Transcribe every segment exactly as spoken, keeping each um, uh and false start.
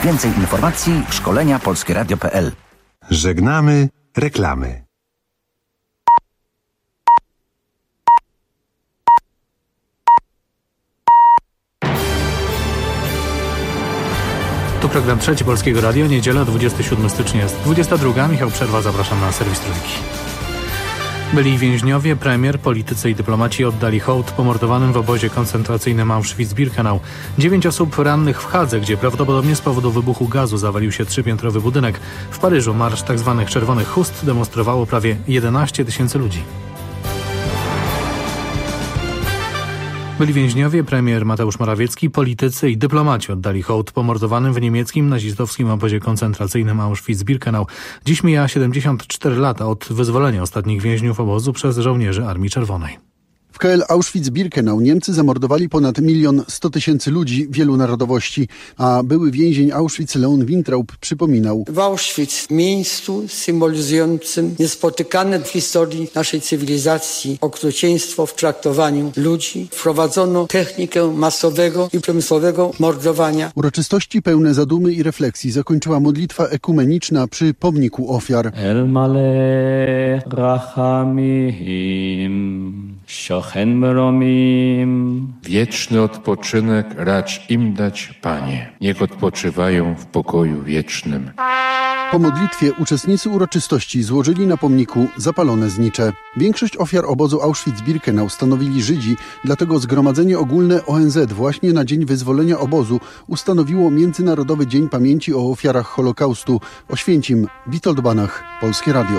Więcej informacji szkolenia polskie radio kropka p l. Żegnamy reklamy. Tu program Trzeci Polskiego Radio, niedziela, dwudziestego siódmego stycznia jest dwudziesta druga. Michał Przerwa, zapraszam na serwis Trójki. Byli więźniowie, premier, politycy i dyplomaci oddali hołd pomordowanym w obozie koncentracyjnym Auschwitz-Birkenau. Dziewięć osób rannych w Hadze, gdzie prawdopodobnie z powodu wybuchu gazu zawalił się trzypiętrowy budynek. W Paryżu marsz tzw. czerwonych chust demonstrowało prawie jedenaście tysięcy ludzi. Byli więźniowie, premier Mateusz Morawiecki, politycy i dyplomaci oddali hołd pomordowanym w niemieckim nazistowskim obozie koncentracyjnym Auschwitz-Birkenau. Dziś mija siedemdziesiąt cztery lata od wyzwolenia ostatnich więźniów obozu przez żołnierzy Armii Czerwonej. W K L Auschwitz-Birkenau Niemcy zamordowali ponad milion sto tysięcy ludzi wielu narodowości, a były więzień Auschwitz Leon Wintraub przypominał. W Auschwitz, miejscu symbolizującym niespotykane w historii naszej cywilizacji okrucieństwo w traktowaniu ludzi, wprowadzono technikę masowego i przemysłowego mordowania. Uroczystości pełne zadumy i refleksji zakończyła modlitwa ekumeniczna przy pomniku ofiar. El malech rachamim. Wieczny odpoczynek racz im dać, Panie. Niech odpoczywają w pokoju wiecznym. Po modlitwie uczestnicy uroczystości złożyli na pomniku zapalone znicze. Większość ofiar obozu Auschwitz-Birkenau stanowili Żydzi, dlatego Zgromadzenie Ogólne O N Z właśnie na dzień wyzwolenia obozu ustanowiło Międzynarodowy Dzień Pamięci o Ofiarach Holokaustu. Oświęcim, Witold Banach, Polskie Radio.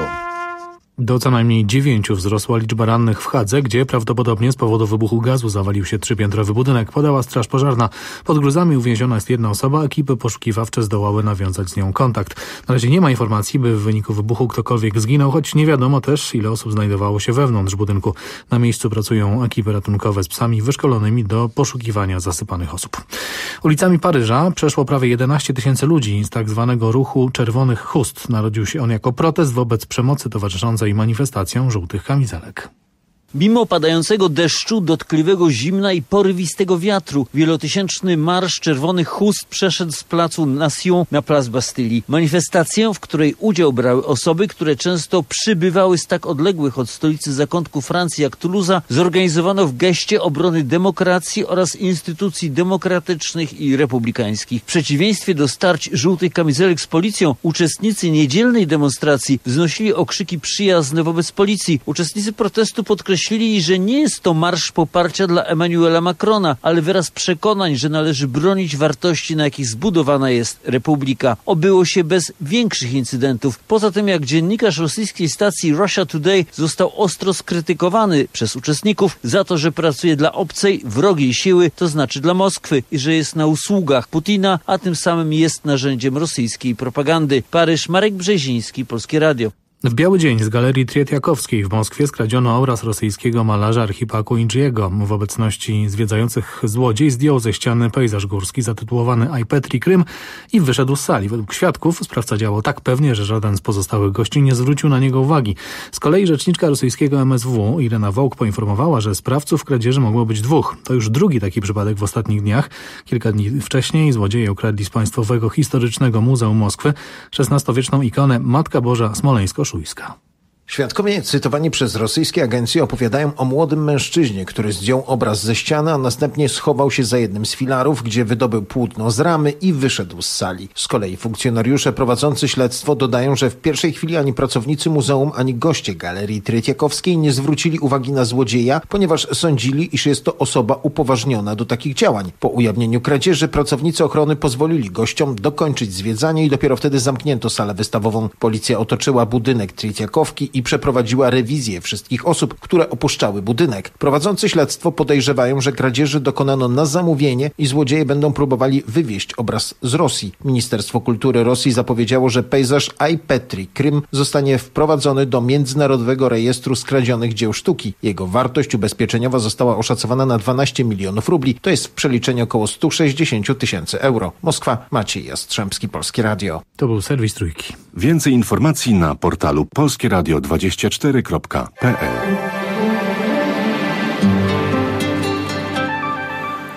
Do co najmniej dziewięciu wzrosła liczba rannych w Hadze, gdzie prawdopodobnie z powodu wybuchu gazu zawalił się trzypiętrowy budynek, podała straż pożarna. Pod gruzami uwięziona jest jedna osoba, ekipy poszukiwawcze zdołały nawiązać z nią kontakt. Na razie nie ma informacji, by w wyniku wybuchu ktokolwiek zginął, choć nie wiadomo też, ile osób znajdowało się wewnątrz budynku. Na miejscu pracują ekipy ratunkowe z psami wyszkolonymi do poszukiwania zasypanych osób. Ulicami Paryża przeszło prawie jedenaście tysięcy ludzi z tak zwanego ruchu czerwonych chust. Narodził się on jako protest wobec przemocy towarzyszącej i manifestacją żółtych kamizelek. Mimo padającego deszczu, dotkliwego zimna i porywistego wiatru, wielotysięczny marsz czerwonych chust przeszedł z placu Nation na plac Bastylii. Manifestację, w której udział brały osoby, które często przybywały z tak odległych od stolicy zakątków Francji jak Toulouse, zorganizowano w geście obrony demokracji oraz instytucji demokratycznych i republikańskich. W przeciwieństwie do starć żółtych kamizelek z policją, uczestnicy niedzielnej demonstracji wznosili okrzyki przyjazne wobec policji. Uczestnicy protestu podkreślili, że nie jest to marsz poparcia dla Emmanuela Macrona, ale wyraz przekonań, że należy bronić wartości, na jakich zbudowana jest republika. Obyło się bez większych incydentów. Poza tym, jak dziennikarz rosyjskiej stacji Russia Today został ostro skrytykowany przez uczestników za to, że pracuje dla obcej, wrogiej siły, to znaczy dla Moskwy, i że jest na usługach Putina, a tym samym jest narzędziem rosyjskiej propagandy. Paryż, Marek Brzeziński, Polskie Radio. W biały dzień z Galerii Trietiakowskiej w Moskwie skradziono obraz rosyjskiego malarza Archipaku Indriego. W obecności zwiedzających złodziej zdjął ze ściany pejzaż górski zatytułowany I Petri Krym i wyszedł z sali. Według świadków sprawca działał tak pewnie, że żaden z pozostałych gości nie zwrócił na niego uwagi. Z kolei rzeczniczka rosyjskiego M S W Irena Wołk poinformowała, że sprawców kradzieży mogło być dwóch. To już drugi taki przypadek w ostatnich dniach. Kilka dni wcześniej złodzieje ukradli z Państwowego Historycznego Muzeum Moskwy szesnastowieczną ikonę Matka Boża Smoleńsko-Szujska. Świadkowie cytowani przez rosyjskie agencje opowiadają o młodym mężczyźnie, który zdjął obraz ze ściany, a następnie schował się za jednym z filarów, gdzie wydobył płótno z ramy i wyszedł z sali. Z kolei funkcjonariusze prowadzący śledztwo dodają, że w pierwszej chwili ani pracownicy muzeum, ani goście Galerii Trietiakowskiej nie zwrócili uwagi na złodzieja, ponieważ sądzili, iż jest to osoba upoważniona do takich działań. Po ujawnieniu kradzieży pracownicy ochrony pozwolili gościom dokończyć zwiedzanie i dopiero wtedy zamknięto salę wystawową. Policja otoczyła budynek Trietiakowki i przeprowadziła rewizję wszystkich osób, które opuszczały budynek. Prowadzący śledztwo podejrzewają, że kradzieży dokonano na zamówienie i złodzieje będą próbowali wywieźć obraz z Rosji. Ministerstwo Kultury Rosji zapowiedziało, że pejzaż I Petri Krym zostanie wprowadzony do Międzynarodowego Rejestru Skradzionych Dzieł Sztuki. Jego wartość ubezpieczeniowa została oszacowana na dwanaście milionów rubli. To jest w przeliczeniu około sto sześćdziesiąt tysięcy euro. Moskwa, Maciej Jastrzębski, Polskie Radio. To był serwis Trójki. Więcej informacji na portalu polskie radio dwadzieścia cztery kropka p l.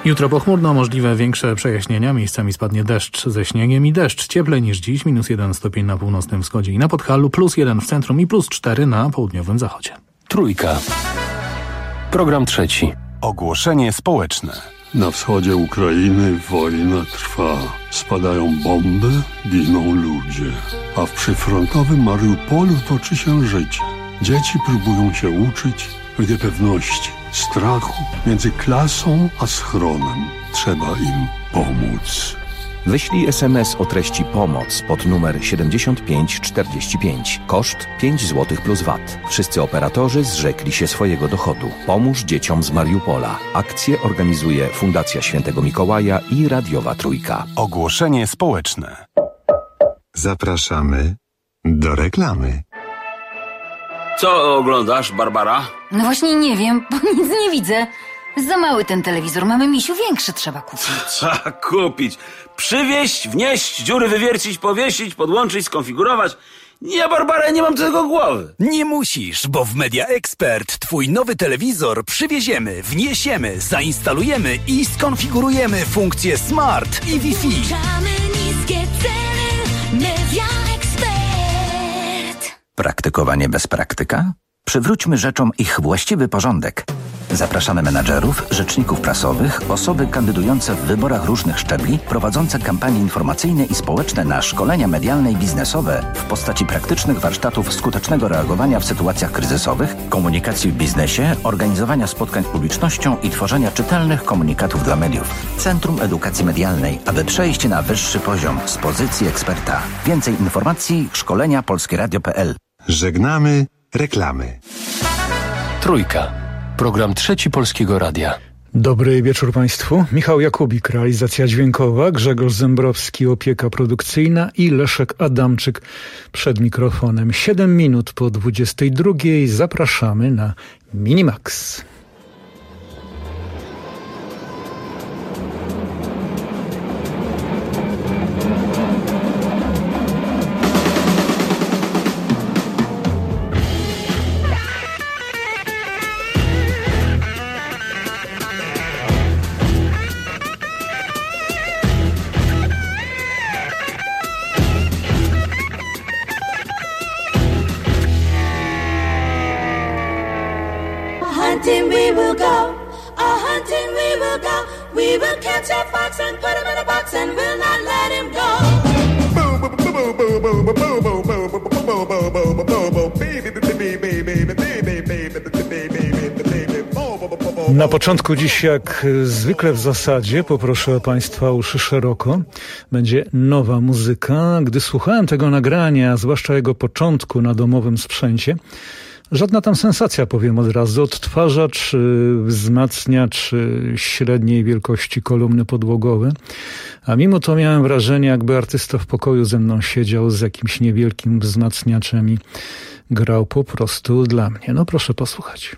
Jutro pochmurno, możliwe większe przejaśnienia, miejscami spadnie deszcz ze śniegiem i deszcz. Cieplej niż dziś, minus jeden stopień na północnym wschodzie i na Podhalu, plus jeden w centrum i plus cztery na południowym zachodzie. Trójka. Program trzeci. Ogłoszenie społeczne. Na wschodzie Ukrainy wojna trwa. Spadają bomby, giną ludzie. A w przyfrontowym Mariupolu toczy się życie. Dzieci próbują się uczyć w niepewności, strachu między klasą a schronem. Trzeba im pomóc. Wyślij es em es o treści pomoc pod numer siedemdziesiąt pięć czterdzieści pięć. Koszt pięć złotych plus V A T. Wszyscy operatorzy zrzekli się swojego dochodu. Pomóż dzieciom z Mariupola. Akcję organizuje Fundacja Świętego Mikołaja i Radiowa Trójka. Ogłoszenie społeczne. Zapraszamy do reklamy. Co oglądasz, Barbara? No właśnie nie wiem, bo nic nie widzę. Za mały ten telewizor, mamy, misiu, większy trzeba kupić. Trzeba kupić. Przywieźć, wnieść, dziury wywiercić, powiesić, podłączyć, skonfigurować. Nie, Barbara, nie mam do tego głowy. Nie musisz, bo w Media Expert twój nowy telewizor przywieziemy, wniesiemy, zainstalujemy i skonfigurujemy funkcje Smart i Wi-Fi. Niskie ceny. Media Expert. Praktykowanie bez praktyka? Przywróćmy rzeczom ich właściwy porządek. Zapraszamy menadżerów, rzeczników prasowych, osoby kandydujące w wyborach różnych szczebli, prowadzące kampanie informacyjne i społeczne na szkolenia medialne i biznesowe w postaci praktycznych warsztatów skutecznego reagowania w sytuacjach kryzysowych, komunikacji w biznesie, organizowania spotkań z publicznością i tworzenia czytelnych komunikatów dla mediów. Centrum Edukacji Medialnej, aby przejść na wyższy poziom z pozycji eksperta. Więcej informacji szkolenia polskie radio kropka pe el. Żegnamy reklamy. Trójka. Program trzeci Polskiego Radia. Dobry wieczór Państwu. Michał Jakubik, realizacja dźwiękowa, Grzegorz Zembrowski, opieka produkcyjna i Leszek Adamczyk przed mikrofonem. Siedem minut po dwudziestej drugiej zapraszamy na Minimax. Hunting we will go, a hunting we will go. We will catch a fox and put him in a box and we'll not let him go. Na początku dziś, jak zwykle w zasadzie, poproszę Państwa o uszy szeroko. Będzie nowa muzyka. Gdy słuchałem tego nagrania, zwłaszcza jego początku na domowym sprzęcie, żadna tam sensacja, powiem od razu. Odtwarzacz, wzmacniacz średniej wielkości kolumny podłogowe. A mimo to miałem wrażenie, jakby artysta w pokoju ze mną siedział z jakimś niewielkim wzmacniaczem i grał po prostu dla mnie. No proszę posłuchać.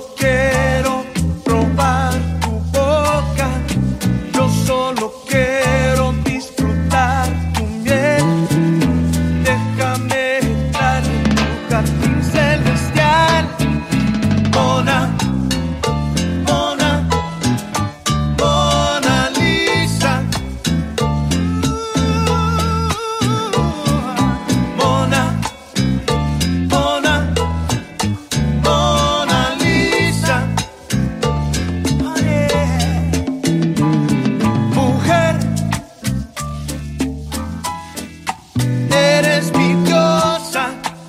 quiero probar tu boca, yo solo quiero disfrutar tu miel. Déjame entrar en tu jardín celestial. Mona, Mona, Mona Lisa. Mona, Mona, Mona Lisa. Oh, yeah. Mujer, eres mi diosa.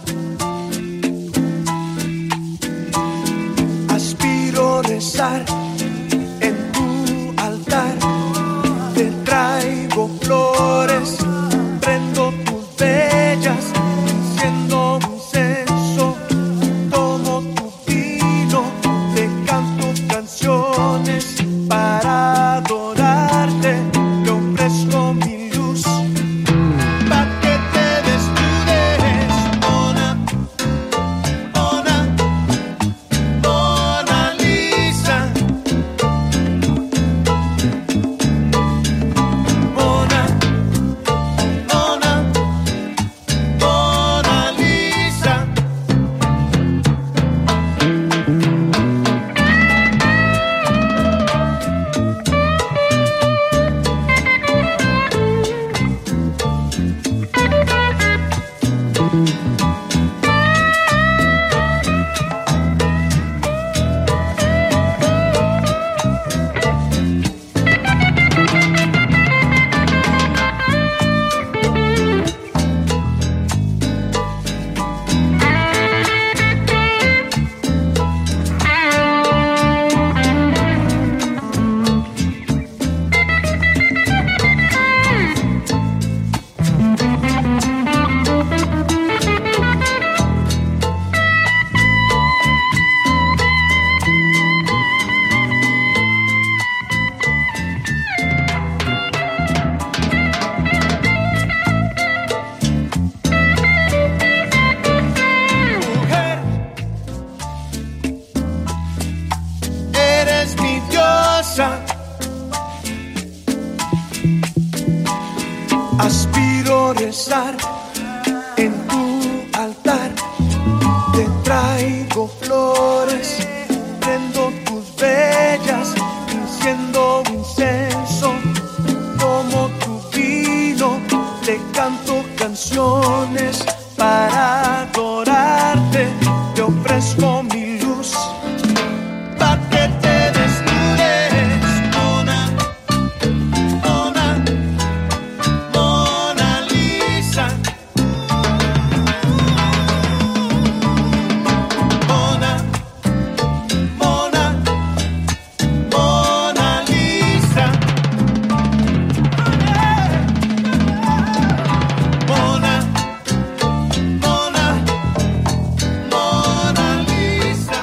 Aspiro a rezar en tu altar. Te traigo flores, prendo tus vellas, enciendo un incenso, tomo tu vino, te canto canciones para adorarte, te ofrezco mi luz, pa' que te desnudes. Mona, Mona, Mona Lisa. Mona, Mona, Mona Lisa. Mujer, eres mi diosa. Aspiro a rezar en tu altar. Te traigo flores, prendo tus vellas, enciendo un incenso, tomo tu vino, te canto canciones para adorarte, te ofrezco mi luz, pa' que te desnudes. Mona, Mona, Mona Lisa. Mona, Mona, Mona Lisa. Mona, Mona, Mona Lisa.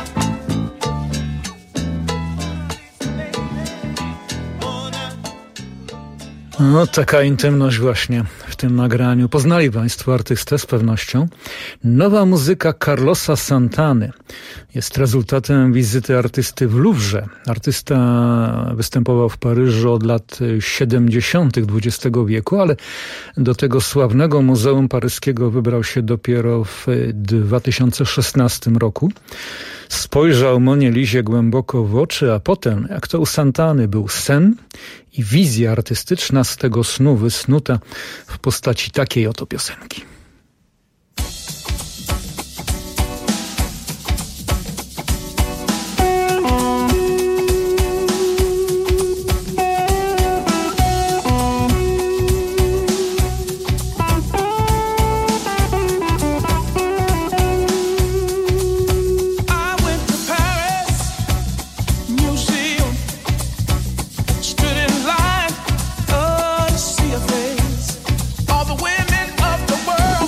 No, taka intymność właśnie w tym nagraniu. Poznali Państwo artystę z pewnością. Nowa muzyka Carlosa Santany jest rezultatem wizyty artysty w Louvre. Artysta występował w Paryżu od lat siedemdziesiątych dwudziestego wieku, ale do tego sławnego Muzeum Paryskiego wybrał się dopiero w dwa tysiące szesnastym roku. Spojrzał Monie Lizie głęboko w oczy, a potem, jak to u Santany, był sen i wizja artystyczna z tego snu wysnuta w postaci takiej oto piosenki. Stood in line, oh, to see a face. All the women of the world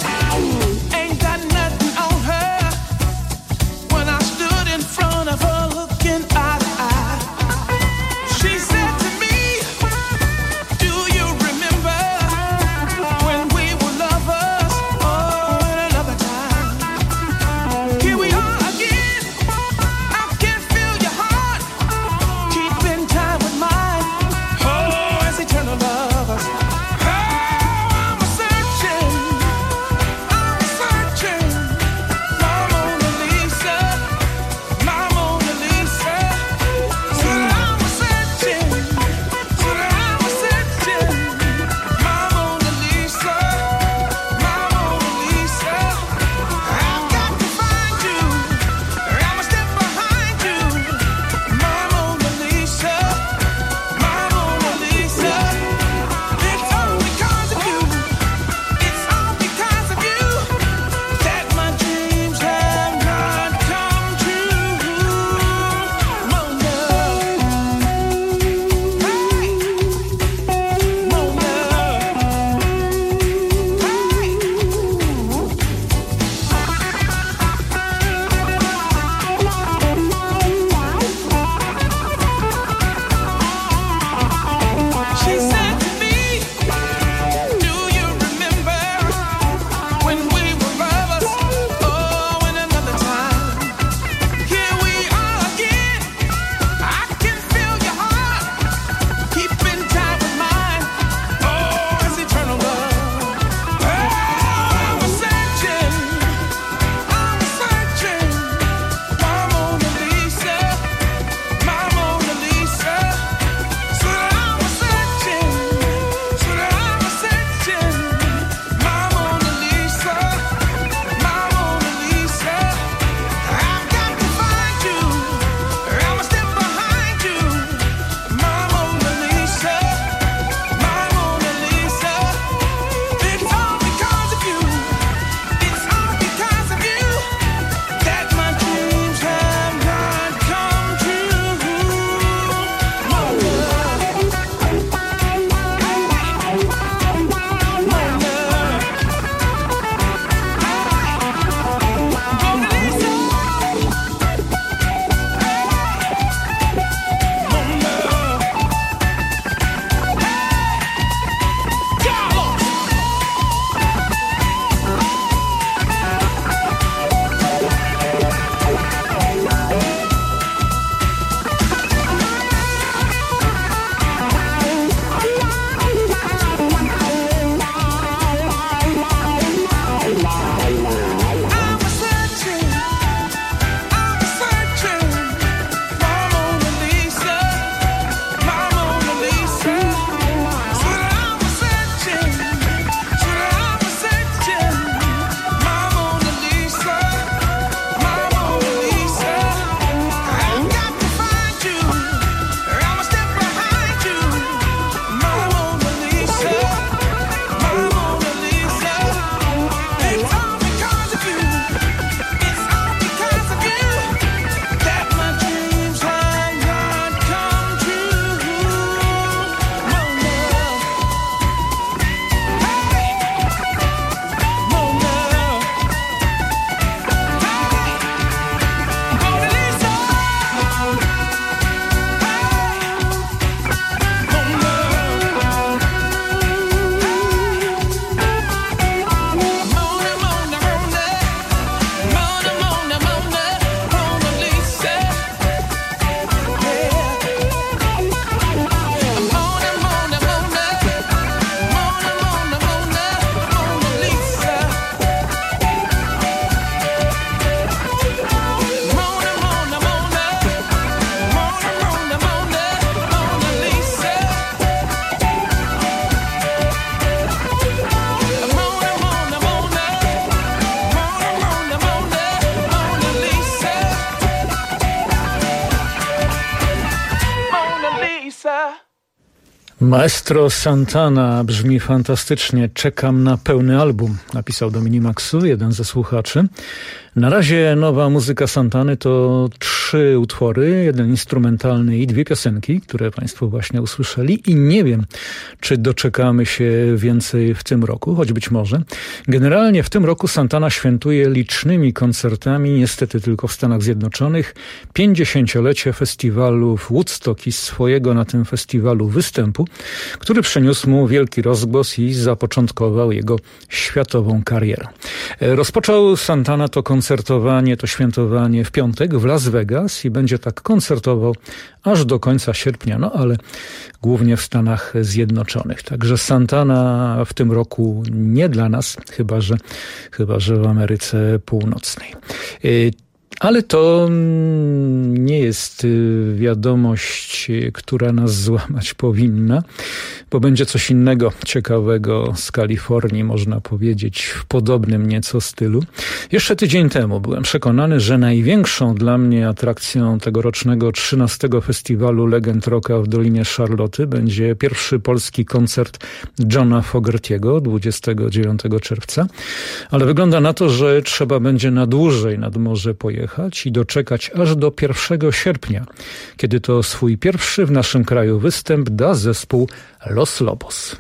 Maestro Santana brzmi fantastycznie. Czekam na pełny album, napisał do Minimaxu jeden ze słuchaczy. Na razie nowa muzyka Santany to trzy utwory, jeden instrumentalny i dwie piosenki, które Państwo właśnie usłyszeli i nie wiem, czy doczekamy się więcej w tym roku, choć być może. Generalnie w tym roku Santana świętuje licznymi koncertami, niestety tylko w Stanach Zjednoczonych, pięćdziesięciolecie festiwalu w Woodstock i swojego na tym festiwalu występu, który przyniósł mu wielki rozgłos i zapoczątkował jego światową karierę. Rozpoczął Santana to koncertowanie, to świętowanie w piątek w Las Vegas i będzie tak koncertował aż do końca sierpnia, no ale głównie w Stanach Zjednoczonych. Także Santana w tym roku nie dla nas, chyba że, chyba że w Ameryce Północnej. Ale to nie jest wiadomość, która nas złamać powinna, bo będzie coś innego ciekawego z Kalifornii, można powiedzieć, w podobnym nieco stylu. Jeszcze tydzień temu byłem przekonany, że największą dla mnie atrakcją tegorocznego trzynastego Festiwalu Legend Rocka w Dolinie Szarloty będzie pierwszy polski koncert Johna Fogerty'ego dwudziestego dziewiątego czerwca, ale wygląda na to, że trzeba będzie na dłużej nad morze pojechać i doczekać aż do pierwszego sierpnia, kiedy to swój pierwszy w naszym kraju występ da zespół Los Lobos.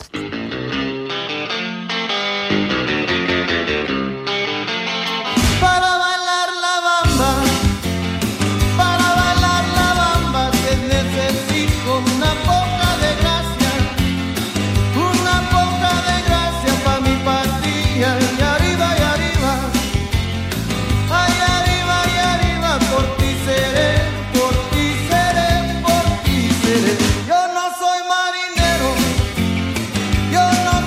Yo no soy marinero, yo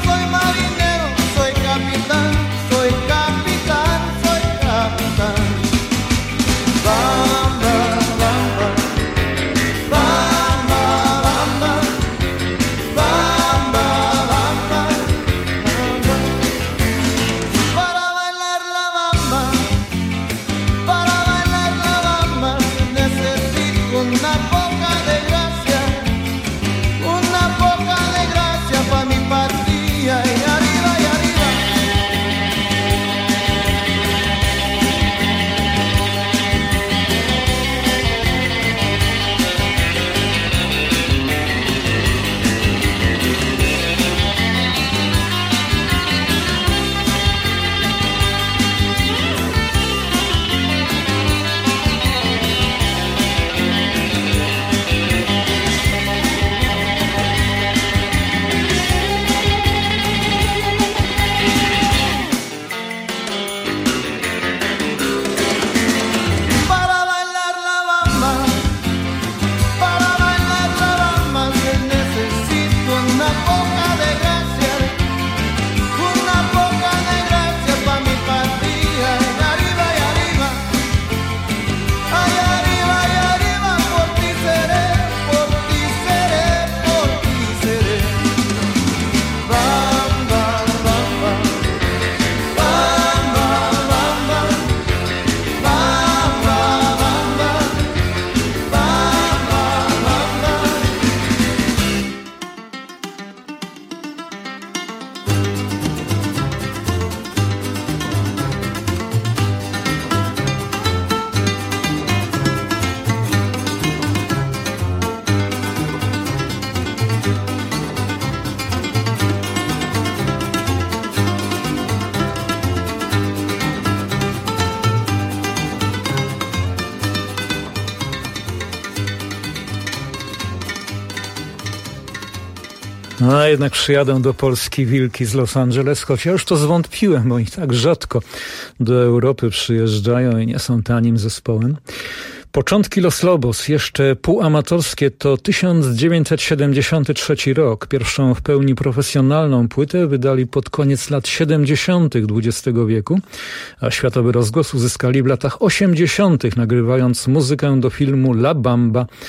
No, a jednak przyjadę do Polski wilki z Los Angeles, choć ja już to zwątpiłem, bo oni tak rzadko do Europy przyjeżdżają i nie są tanim zespołem. Początki Los Lobos, jeszcze półamatorskie, to tysiąc dziewięćset siedemdziesiąty trzeci rok. Pierwszą w pełni profesjonalną płytę wydali pod koniec lat siedemdziesiątych dwudziestego wieku, a światowy rozgłos uzyskali w latach osiemdziesiątych, nagrywając muzykę do filmu La Bamba z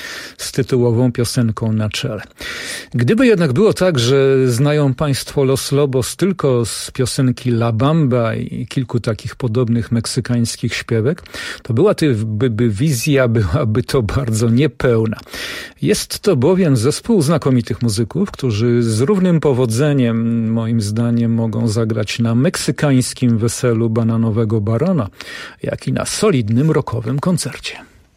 z tytułową piosenką na czele. Gdyby jednak było tak, że znają Państwo Los Lobos tylko z piosenki La Bamba i kilku takich podobnych meksykańskich śpiewek, to była to by, by wizja byłaby to bardzo niepełna. Jest to bowiem zespół znakomitych muzyków, którzy z równym powodzeniem, moim zdaniem, mogą zagrać na meksykańskim weselu Bananowego Barona, jak i na solidnym rockowym koncercie.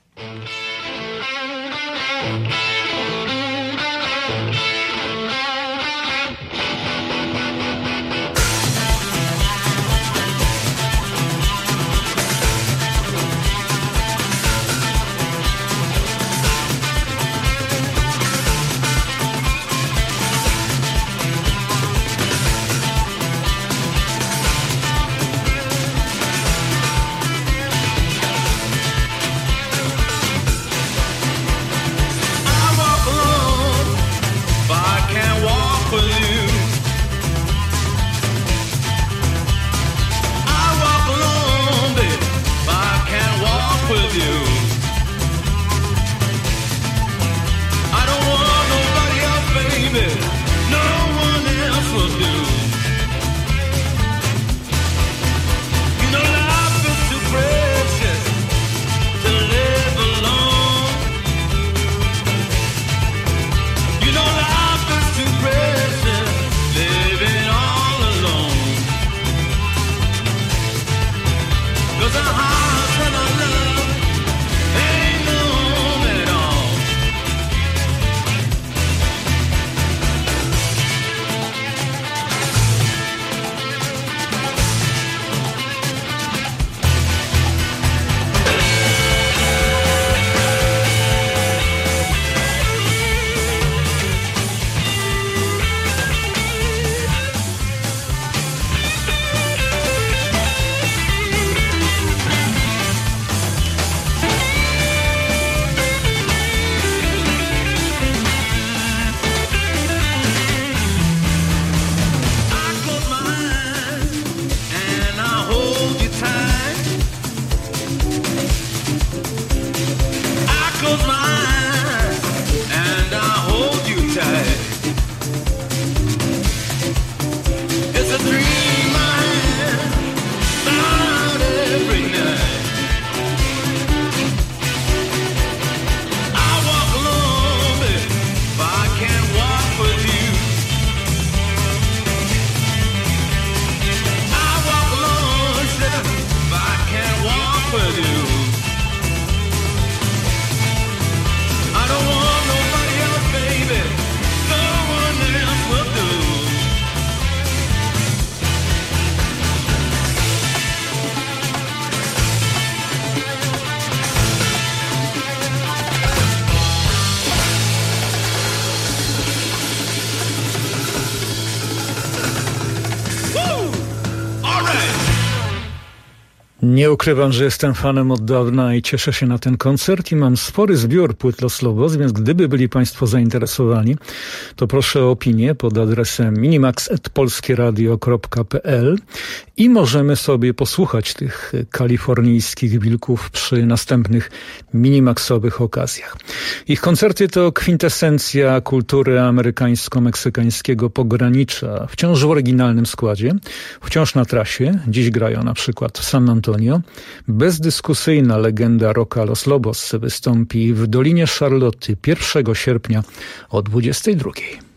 Nie ukrywam, że jestem fanem od dawna i cieszę się na ten koncert i mam spory zbiór płyt Los Lobos, więc gdyby byli Państwo zainteresowani, to proszę o opinię pod adresem minimax kropka polskieradio kropka p l i możemy sobie posłuchać tych kalifornijskich wilków przy następnych minimaxowych okazjach. Ich koncerty to kwintesencja kultury amerykańsko-meksykańskiego pogranicza, wciąż w oryginalnym składzie, wciąż na trasie. Dziś grają na przykład w San Antonio. Bezdyskusyjna legenda rocka Los Lobos wystąpi w Dolinie Charlotte pierwszego sierpnia o dwudziestej drugiej.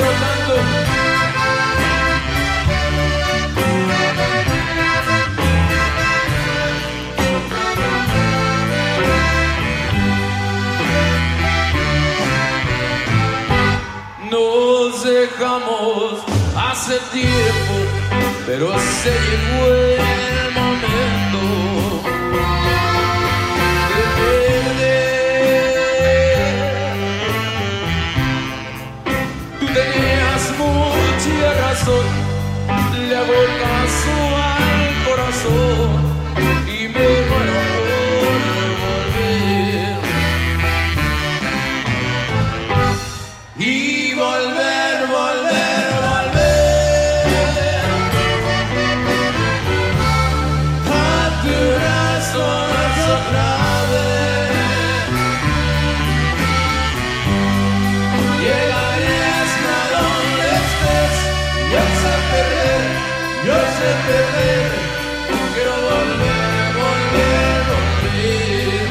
quiero tanto. Nos dejamos hace tiempo, pero se llegó el momento de perder. Tú tenías mucha razón, le hago caso al corazón y me muero por volver. Y volver, volver, volver a tu brazos otra vez. Llegarías a donde estés. Yo sé perder, yo sé perder. Quiero volver, volver, volver.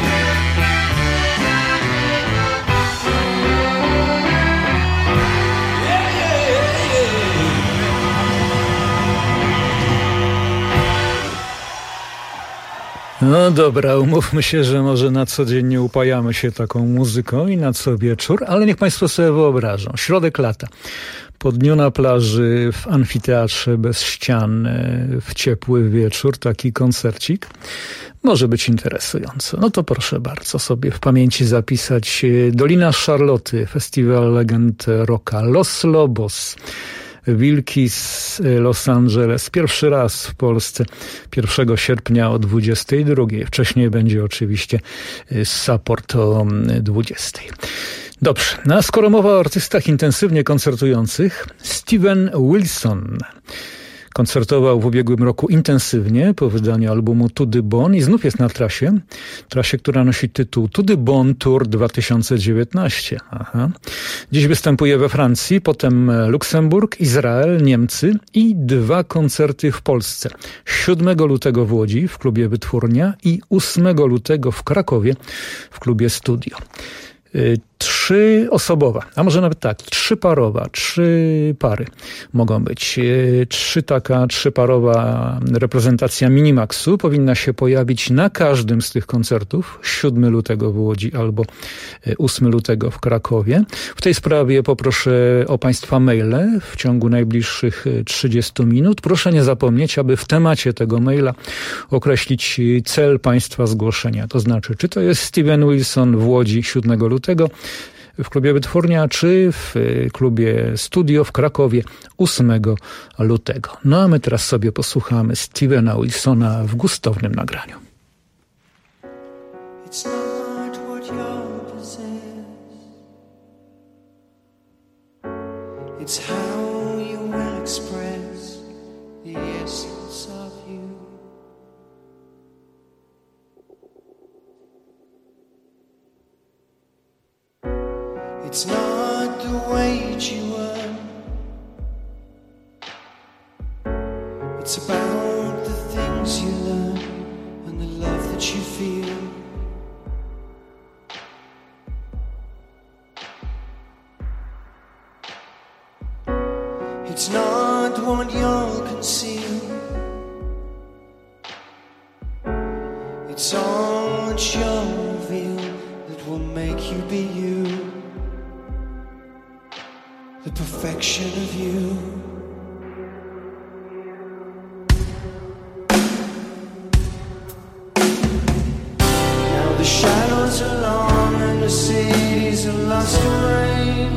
No dobra, umówmy się, że może na co dzień nie upajamy się taką muzyką i na co wieczór, ale niech Państwo sobie wyobrażą. Środek lata. Po dniu na plaży, w amfiteatrze bez ścian, w ciepły wieczór, taki koncercik. Może być interesująco. No to proszę bardzo sobie w pamięci zapisać Dolina Charlotte, Festiwal Legend Rocka, Los Lobos, Wilki z Los Angeles. Pierwszy raz w Polsce pierwszego sierpnia o dwudziestej drugiej. Wcześniej będzie oczywiście support o dwudziestej. Dobrze, no a skoro mowa o artystach intensywnie koncertujących, Steven Wilson koncertował w ubiegłym roku intensywnie po wydaniu albumu To The Bone i znów jest na trasie, trasie, która nosi tytuł To The Bone Tour dwa tysiące dziewiętnaście. Aha. Dziś występuje we Francji, potem Luksemburg, Izrael, Niemcy i dwa koncerty w Polsce. siódmego lutego w Łodzi w klubie Wytwórnia i ósmego lutego w Krakowie w klubie Studio. Trzyosobowa, a może nawet tak, trzyparowa, trzy pary mogą być. Trzy taka, trzyparowa reprezentacja Minimaxu powinna się pojawić na każdym z tych koncertów. siódmego lutego w Łodzi albo ósmego lutego w Krakowie. W tej sprawie poproszę o Państwa maile w ciągu najbliższych trzydziestu minut. Proszę nie zapomnieć, aby w temacie tego maila określić cel Państwa zgłoszenia. To znaczy, czy to jest Steven Wilson w Łodzi siódmego lutego, w klubie Wytwórnia, czy w klubie Studio w Krakowie ósmego lutego. No a my teraz sobie posłuchamy Stevena Wilsona w gustownym nagraniu. It's not what you possess, it's how you will express the essence of you. It's not the wage you earn, it's about the things you learn and the love that you feel. It's not what you'll conceal, it's all that you'll reveal that will make you be you, the perfection of you. Now the shadows are long and the cities are lost to rain.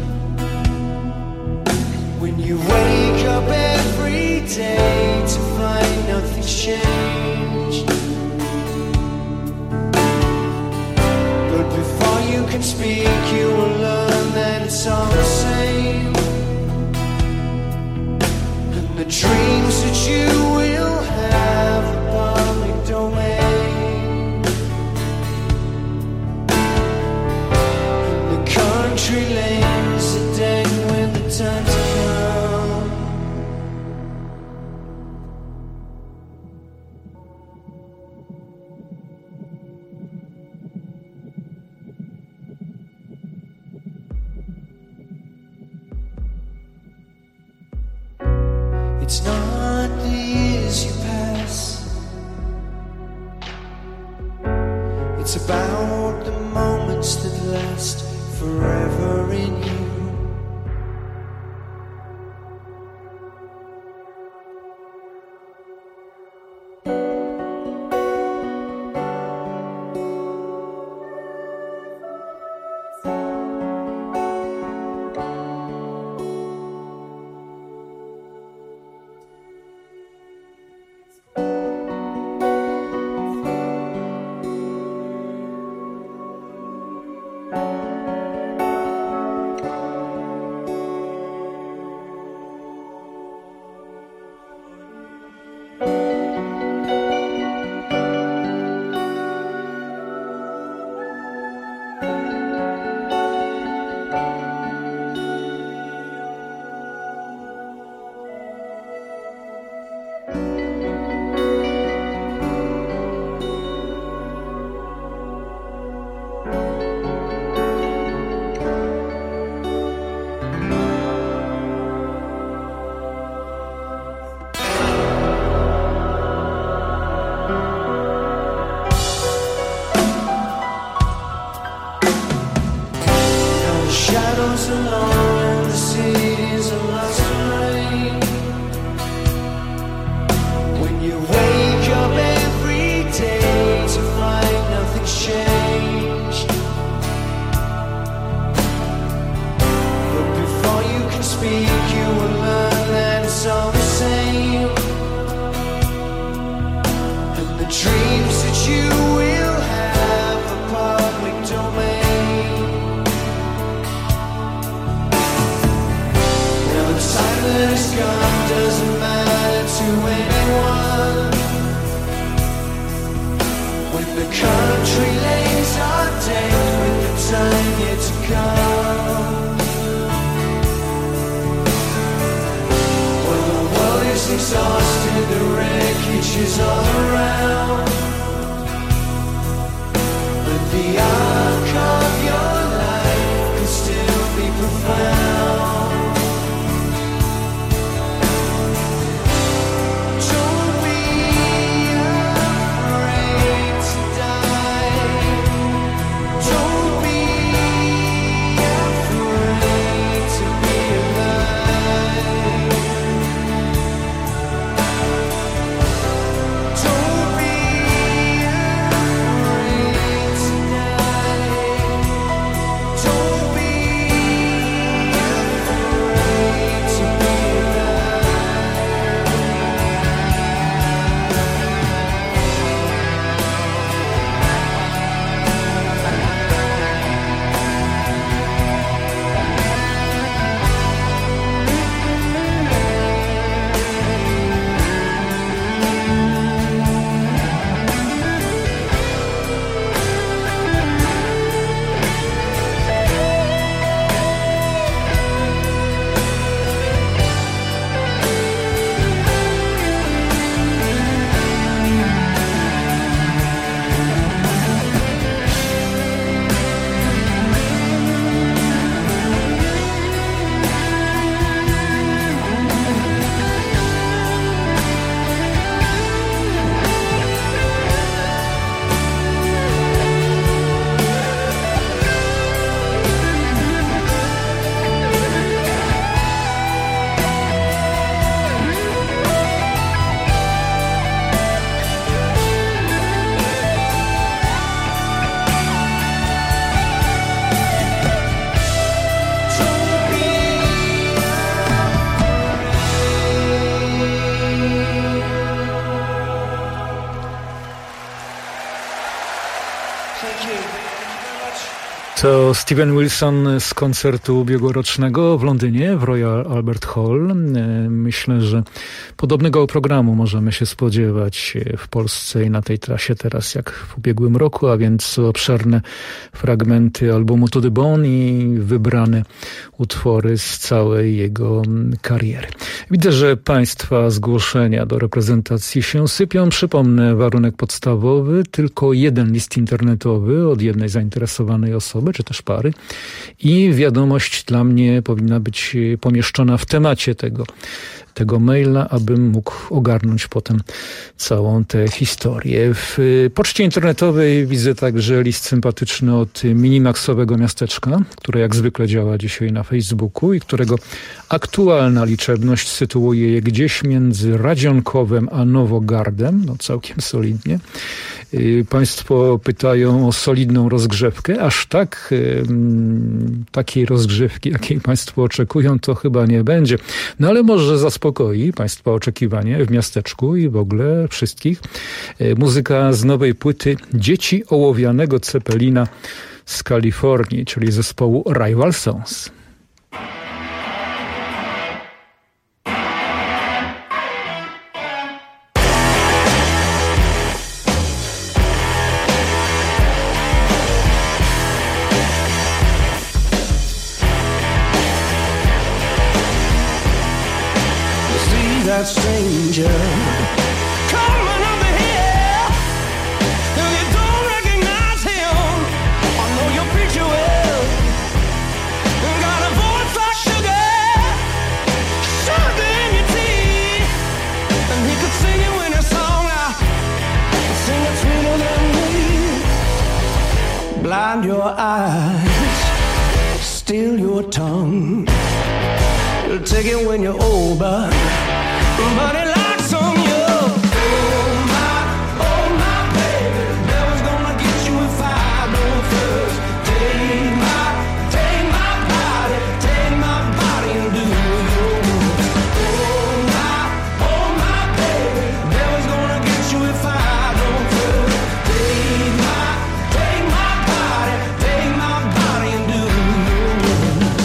When you wake up every day to find nothing's changed, but before you can speak you will learn that it's all the same. And the dreams that you will have are public domain. And the country lanes are dead when the time to come. It's not the years you pass, it's about the moments that last forever in you. To Steven Wilson z koncertu ubiegłorocznego w Londynie w Royal Albert Hall. Myślę, że podobnego programu możemy się spodziewać w Polsce i na tej trasie teraz jak w ubiegłym roku, a więc obszerne fragmenty albumu To The Bone i wybrane utwory z całej jego kariery. Widzę, że Państwa zgłoszenia do reprezentacji się sypią. Przypomnę warunek podstawowy, tylko jeden list internetowy od jednej zainteresowanej osoby, czy też pary. I wiadomość dla mnie powinna być pomieszczona w temacie tego tego maila, abym mógł ogarnąć potem całą tę historię. W poczcie internetowej widzę także list sympatyczny od Minimaxowego Miasteczka, które jak zwykle działa dzisiaj na Facebooku i którego aktualna liczebność sytuuje je gdzieś między Radzionkowem a Nowogardem, no całkiem solidnie. Państwo pytają o solidną rozgrzewkę, aż tak takiej rozgrzewki, jakiej Państwo oczekują, to chyba nie będzie. No ale może zaspokoi Państwa oczekiwanie w miasteczku i w ogóle wszystkich. Muzyka z nowej płyty Dzieci ołowianego Cepelina z Kalifornii, czyli zespołu Rival Sons. That stranger coming over here, and you don't recognize him. I know your preacher well. Got a voice like sugar, sugar in your tea, and he could sing you in a song. I sing it sweeter than me. Blind your eyes, steal your tongue. You'll take it when you're old, but But it locks on you. Oh my, oh my baby, devil's gonna get you if I don't first. Take my, take my body, take my body and do yours. Oh my, oh my baby, devil's gonna get you if I don't first. Take my, take my body, take my body and do yours.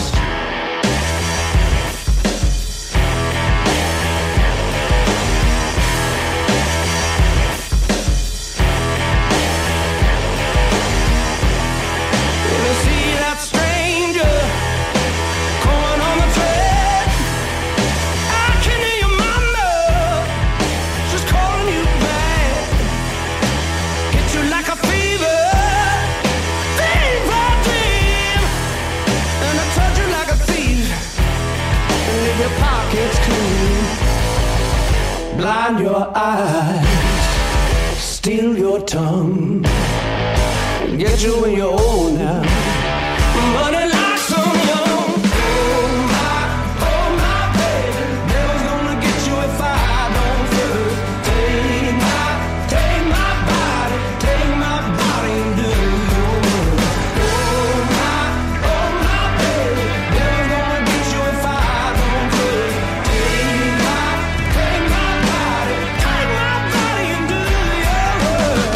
Blind your eyes, steal your tongue, get you when you're old now, but it locks on you. Oh my, oh my baby, devil's gonna get you if I don't first. Take my, take my body, take my body and do yours. Oh my, oh my baby, devil's gonna get you if I don't first. Take my, take my body, take my body and do yours.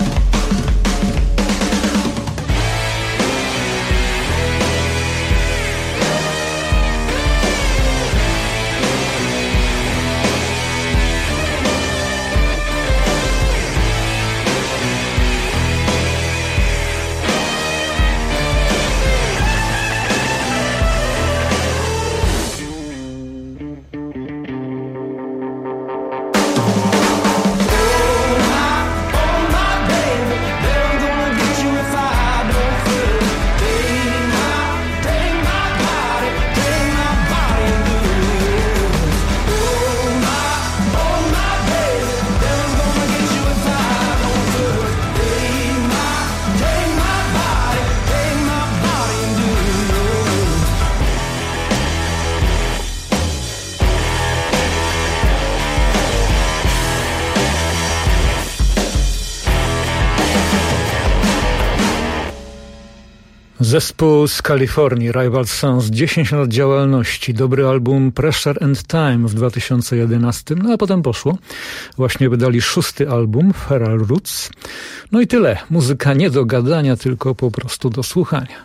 Zespół z Kalifornii, Rival Sons, dziesięć lat działalności, dobry album Pressure and Time w dwa tysiące jedenastym, no a potem poszło. Właśnie wydali szósty album, Feral Roots. No i tyle, muzyka nie do gadania, tylko po prostu do słuchania.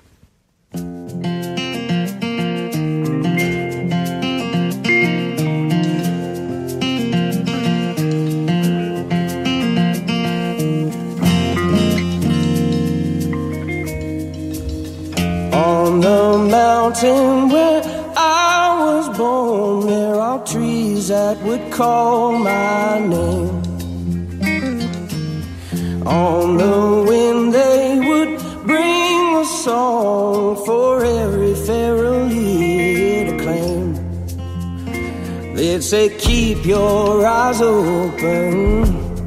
On the mountain where I was born, there are trees that would call my name. On the wind they would bring a song for every feral ear to claim. They It say keep your eyes open,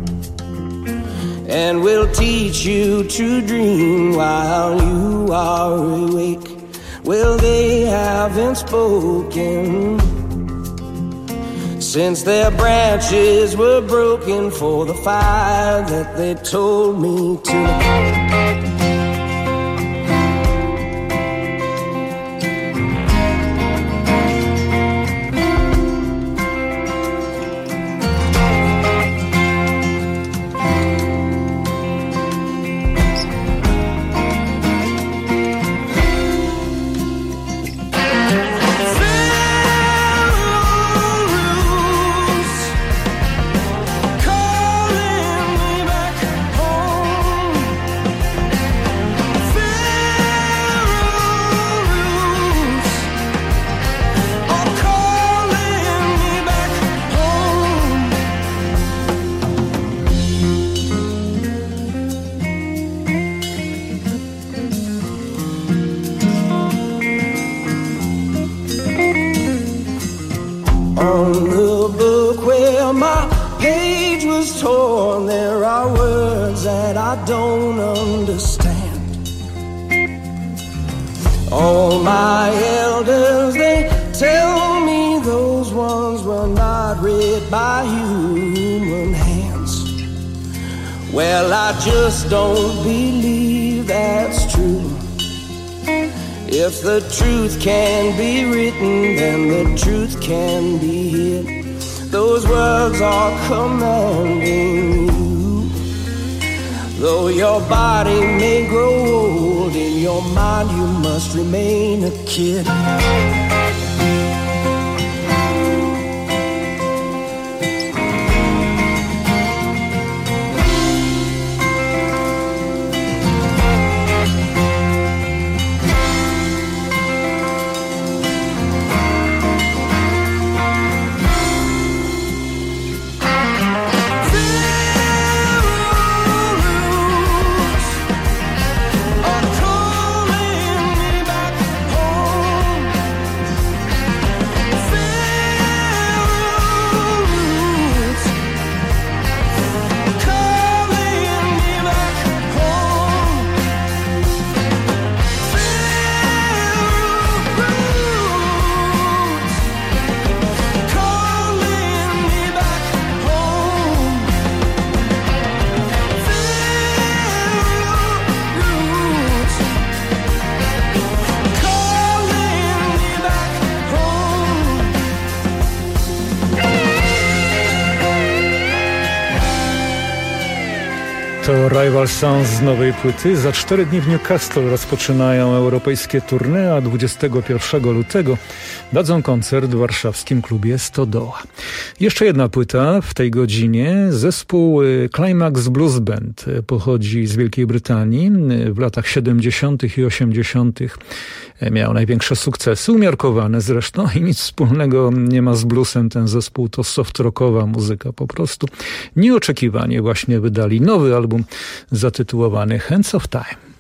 and we'll teach you to dream while you are awake. Well, they haven't spoken since their branches were broken for the fire that they told me to. On the book where my page was torn, there are words that I don't understand. All my elders, they tell me those ones were not read by human hands. Well, I just don't believe that's true. If the truth can be written, then the truth can be hid. Those words are commanding you. Though your body may grow old, in your mind you must remain a kid. To Rival Sons z nowej płyty. Za cztery dni w Newcastle rozpoczynają europejskie tournée, a dwudziestego pierwszego lutego dadzą koncert w warszawskim klubie Stodoła. Jeszcze jedna płyta w tej godzinie. Zespół Climax Blues Band pochodzi z Wielkiej Brytanii. W latach siedemdziesiątych i osiemdziesiątych miał największe sukcesy, umiarkowane zresztą, i nic wspólnego nie ma z bluesem. Ten zespół to soft-rockowa muzyka po prostu. Nieoczekiwanie właśnie wydali nowy album zatytułowany Hands of Time.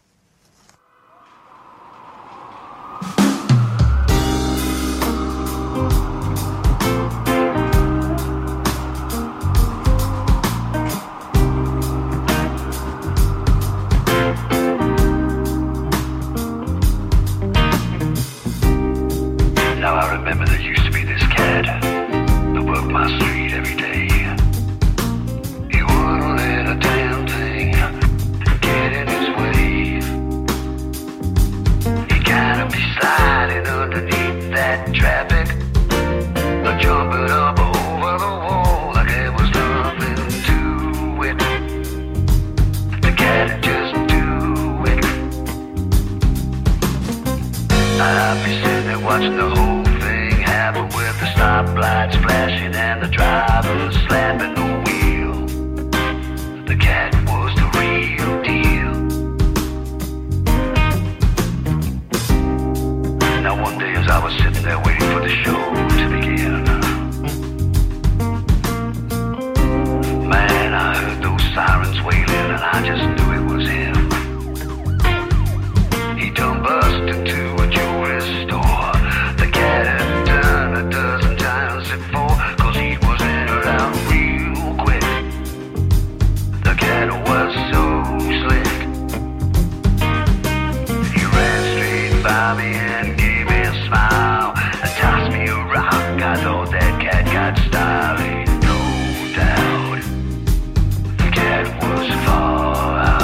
Watching the whole thing happen with the stoplights flashing and the driver slapping the wheel. The cat was the real deal. Now one day as I was sitting there waiting for the show to begin, man, I heard those sirens wailing and I just knew it was him. He done bust into a jewelry store. The cat had done a dozen times before. by me and gave me a smile and tossed me a rock. I thought that cat got style, ain't no doubt. The cat was far out.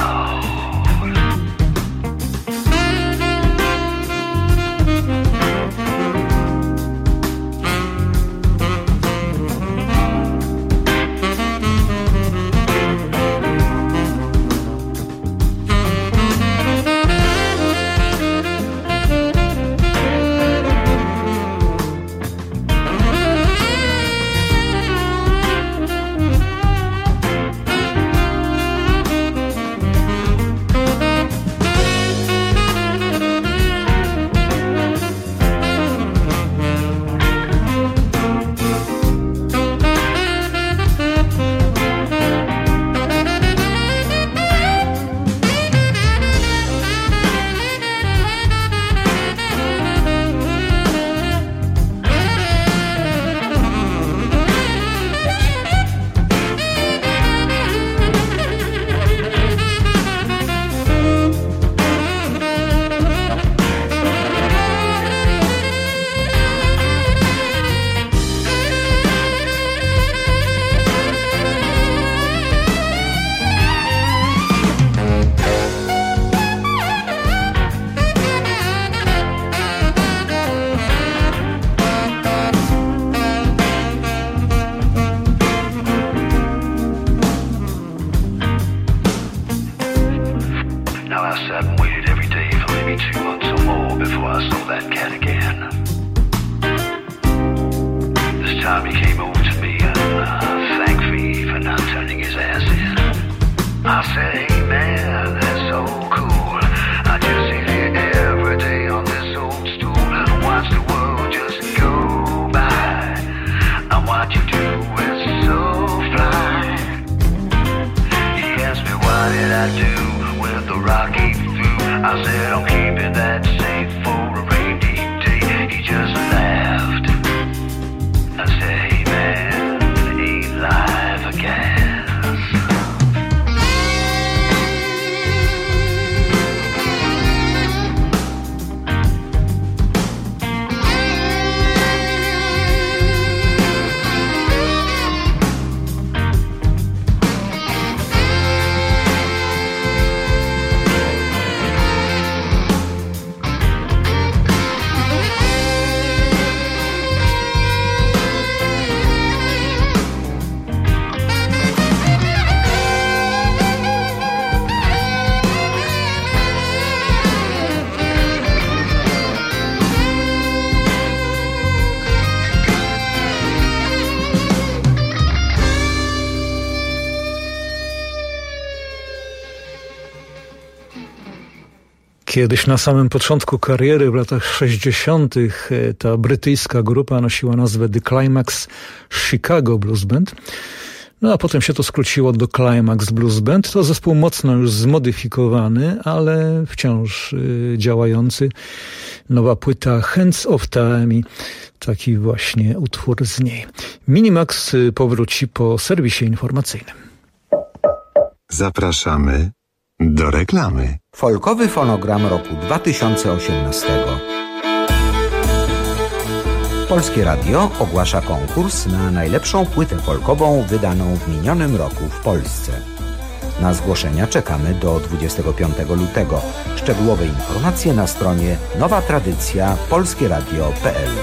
Kiedyś na samym początku kariery, w latach sześćdziesiątych, ta brytyjska grupa nosiła nazwę The Climax Chicago Blues Band. No a potem się to skróciło do Climax Blues Band. To zespół mocno już zmodyfikowany, ale wciąż y, działający. Nowa płyta Hands of Time i taki właśnie utwór z niej. Minimax powróci po serwisie informacyjnym. Zapraszamy do reklamy. Folkowy fonogram roku dwa tysiące osiemnastego. Polskie Radio ogłasza konkurs na najlepszą płytę folkową wydaną w minionym roku w Polsce. Na zgłoszenia czekamy do dwudziestego piątego lutego. Szczegółowe informacje na stronie nowa tradycja polskie radio kropka p l.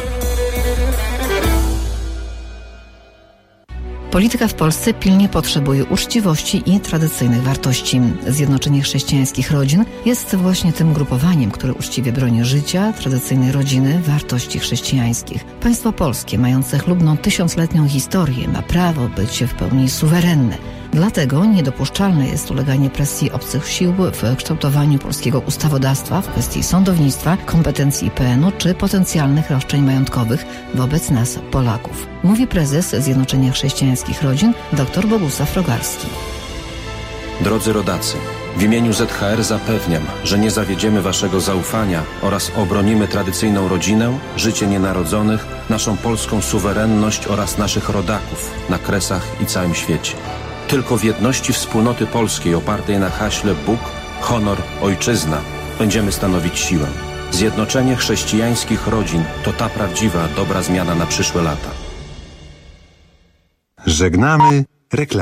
Polityka w Polsce pilnie potrzebuje uczciwości i tradycyjnych wartości. Zjednoczenie Chrześcijańskich Rodzin jest właśnie tym grupowaniem, które uczciwie broni życia, tradycyjnej rodziny, wartości chrześcijańskich. Państwo polskie, mające chlubną tysiącletnią historię, ma prawo być w pełni suwerenne. Dlatego niedopuszczalne jest uleganie presji obcych sił w kształtowaniu polskiego ustawodawstwa w kwestii sądownictwa, kompetencji I P N u czy potencjalnych roszczeń majątkowych wobec nas, Polaków. Mówi prezes Zjednoczenia Chrześcijańskich Rodzin dr Bogusław Rogalski. Drodzy rodacy, w imieniu Z H R zapewniam, że nie zawiedziemy waszego zaufania oraz obronimy tradycyjną rodzinę, życie nienarodzonych, naszą polską suwerenność oraz naszych rodaków na Kresach i całym świecie. Tylko w jedności wspólnoty polskiej opartej na haśle Bóg, honor, ojczyzna będziemy stanowić siłę. Zjednoczenie chrześcijańskich rodzin to ta prawdziwa, dobra zmiana na przyszłe lata. Żegnamy reklamy.